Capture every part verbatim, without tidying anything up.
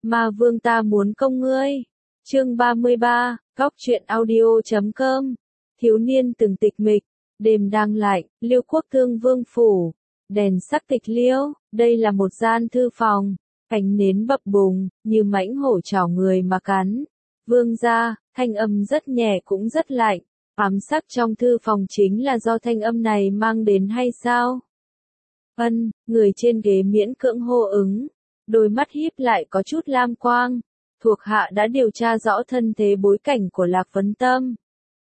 Ma vương ta muốn công ngươi. Chương ba mươi ba, Góc truyện audio chấm com. Thiếu niên từng tịch mịch, đêm đang lạnh, Liêu Quốc Thương Vương phủ, đèn sắc tịch liêu, đây là một gian thư phòng, ánh nến bập bùng, như mãnh hổ chảo người mà cắn. Vương gia, thanh âm rất nhẹ cũng rất lạnh, ám sắc trong thư phòng chính là do thanh âm này mang đến hay sao? Ân, người trên ghế miễn cưỡng hô ứng, đôi mắt híp lại có chút lam quang, thuộc hạ đã điều tra rõ thân thế bối cảnh của Lạc Vấn Tâm.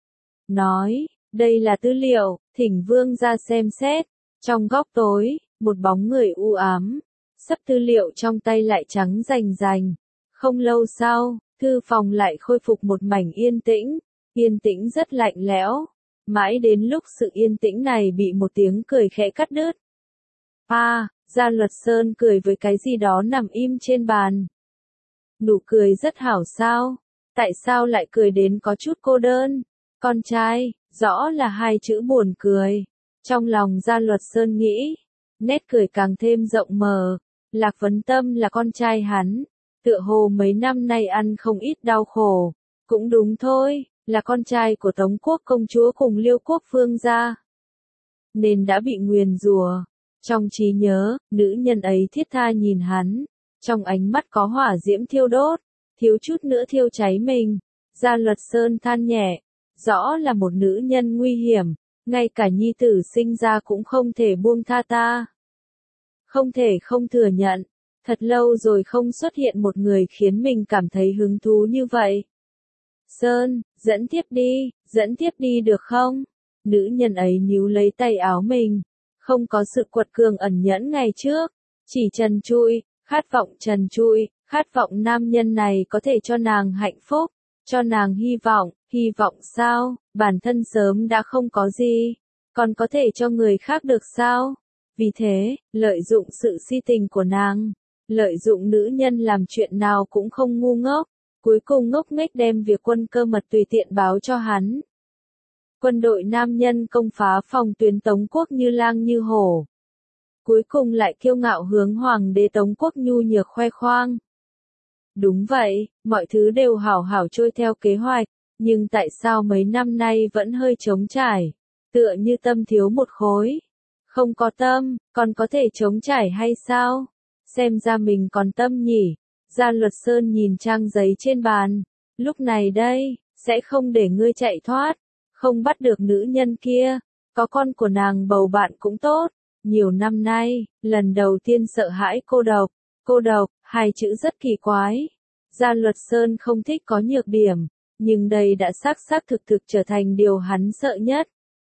Nói, đây là tư liệu, thỉnh vương ra xem xét. Trong góc tối, một bóng người u ám, sắp tư liệu trong tay lại trắng rành rành. Không lâu sau, thư phòng lại khôi phục một mảnh yên tĩnh, yên tĩnh rất lạnh lẽo. Mãi đến lúc sự yên tĩnh này bị một tiếng cười khẽ cắt đứt. A, à, Gia Luật Sơn cười với cái gì đó nằm im trên bàn. Nụ cười rất hảo sao, tại sao lại cười đến có chút cô đơn? Con trai, rõ là hai chữ buồn cười. Trong lòng Gia Luật Sơn nghĩ, nét cười càng thêm rộng mở. Lạc Vấn Tâm là con trai hắn, tựa hồ mấy năm nay ăn không ít đau khổ. Cũng đúng thôi, là con trai của Tống Quốc công chúa cùng Liêu Quốc vương gia, nên đã bị nguyền rủa. Trong trí nhớ, nữ nhân ấy thiết tha nhìn hắn, trong ánh mắt có hỏa diễm thiêu đốt, thiếu chút nữa thiêu cháy mình. Gia Luật Sơn than nhẹ, rõ là một nữ nhân nguy hiểm, ngay cả nhi tử sinh ra cũng không thể buông tha ta. Không thể không thừa nhận, thật lâu rồi không xuất hiện một người khiến mình cảm thấy hứng thú như vậy. Sơn, dẫn tiếp đi, dẫn tiếp đi được không? Nữ nhân ấy níu lấy tay áo mình, không có sự quật cường ẩn nhẫn ngày trước, chỉ trần trụi, khát vọng trần trụi, khát vọng nam nhân này có thể cho nàng hạnh phúc, cho nàng hy vọng. Hy vọng sao? Bản thân sớm đã không có gì, còn có thể cho người khác được sao? Vì thế, lợi dụng sự si tình của nàng, lợi dụng nữ nhân làm chuyện nào cũng không ngu ngốc, cuối cùng ngốc nghếch đem việc quân cơ mật tùy tiện báo cho hắn. Quân đội nam nhân công phá phòng tuyến Tống Quốc như lang như hổ, cuối cùng lại kiêu ngạo hướng hoàng đế Tống Quốc nhu nhược khoe khoang. Đúng vậy, mọi thứ đều hảo hảo trôi theo kế hoạch. Nhưng tại sao mấy năm nay vẫn hơi trống trải, tựa như tâm thiếu một khối? Không có tâm, còn có thể trống trải hay sao? Xem ra mình còn tâm nhỉ. Gia Luật Sơn nhìn trang giấy trên bàn. Lúc này đây, sẽ không để ngươi chạy thoát, không bắt được nữ nhân kia, có con của nàng bầu bạn cũng tốt. Nhiều năm nay, lần đầu tiên sợ hãi cô độc. Cô độc, hai chữ rất kỳ quái. Gia Luật Sơn không thích có nhược điểm. Nhưng đây đã xác xác thực thực trở thành điều hắn sợ nhất.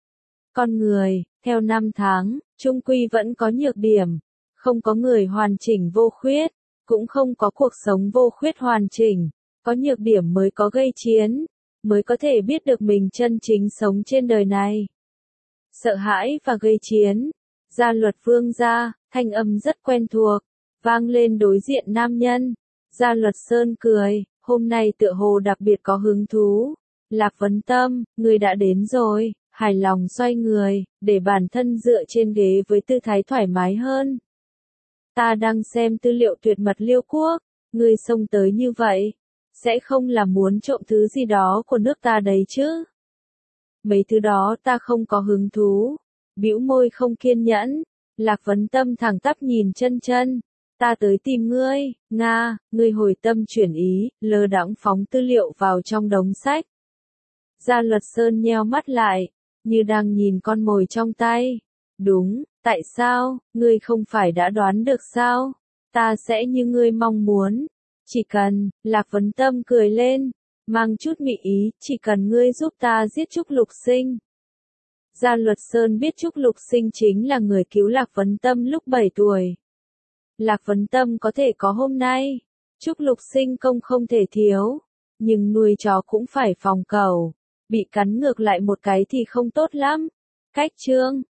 Con người, theo năm tháng, chung quy vẫn có nhược điểm. Không có người hoàn chỉnh vô khuyết, cũng không có cuộc sống vô khuyết hoàn chỉnh. Có nhược điểm mới có gây chiến, mới có thể biết được mình chân chính sống trên đời này. Sợ hãi và gây chiến. Gia Luật vương gia, thanh âm rất quen thuộc, vang lên đối diện nam nhân. Gia Luật Sơn cười. Hôm nay tựa hồ đặc biệt có hứng thú. Lạc Vấn Tâm, người đã đến rồi, hài lòng xoay người, để bản thân dựa trên ghế với tư thái thoải mái hơn. Ta đang xem tư liệu tuyệt mật Liêu Quốc, người xông tới như vậy, sẽ không là muốn trộm thứ gì đó của nước ta đấy chứ? Mấy thứ đó ta không có hứng thú. Bĩu môi không kiên nhẫn, Lạc Vấn Tâm thẳng tắp nhìn chân chân. Ta tới tìm ngươi, Nga, ngươi hồi tâm chuyển ý, lơ đãng phóng tư liệu vào trong đống sách. Gia Luật Sơn nheo mắt lại, như đang nhìn con mồi trong tay. Đúng, tại sao, ngươi không phải đã đoán được sao? Ta sẽ như ngươi mong muốn. Chỉ cần, Lạc Vấn Tâm cười lên, mang chút mị ý, chỉ cần ngươi giúp ta giết Trúc Lục Sinh. Gia Luật Sơn biết Trúc Lục Sinh chính là người cứu Lạc Vấn Tâm lúc bảy tuổi. Lạc Vấn Tâm có thể có hôm nay, Trúc Lục Sinh công không thể thiếu, nhưng nuôi chó cũng phải phòng cẩu, bị cắn ngược lại một cái thì không tốt lắm. Cách chương,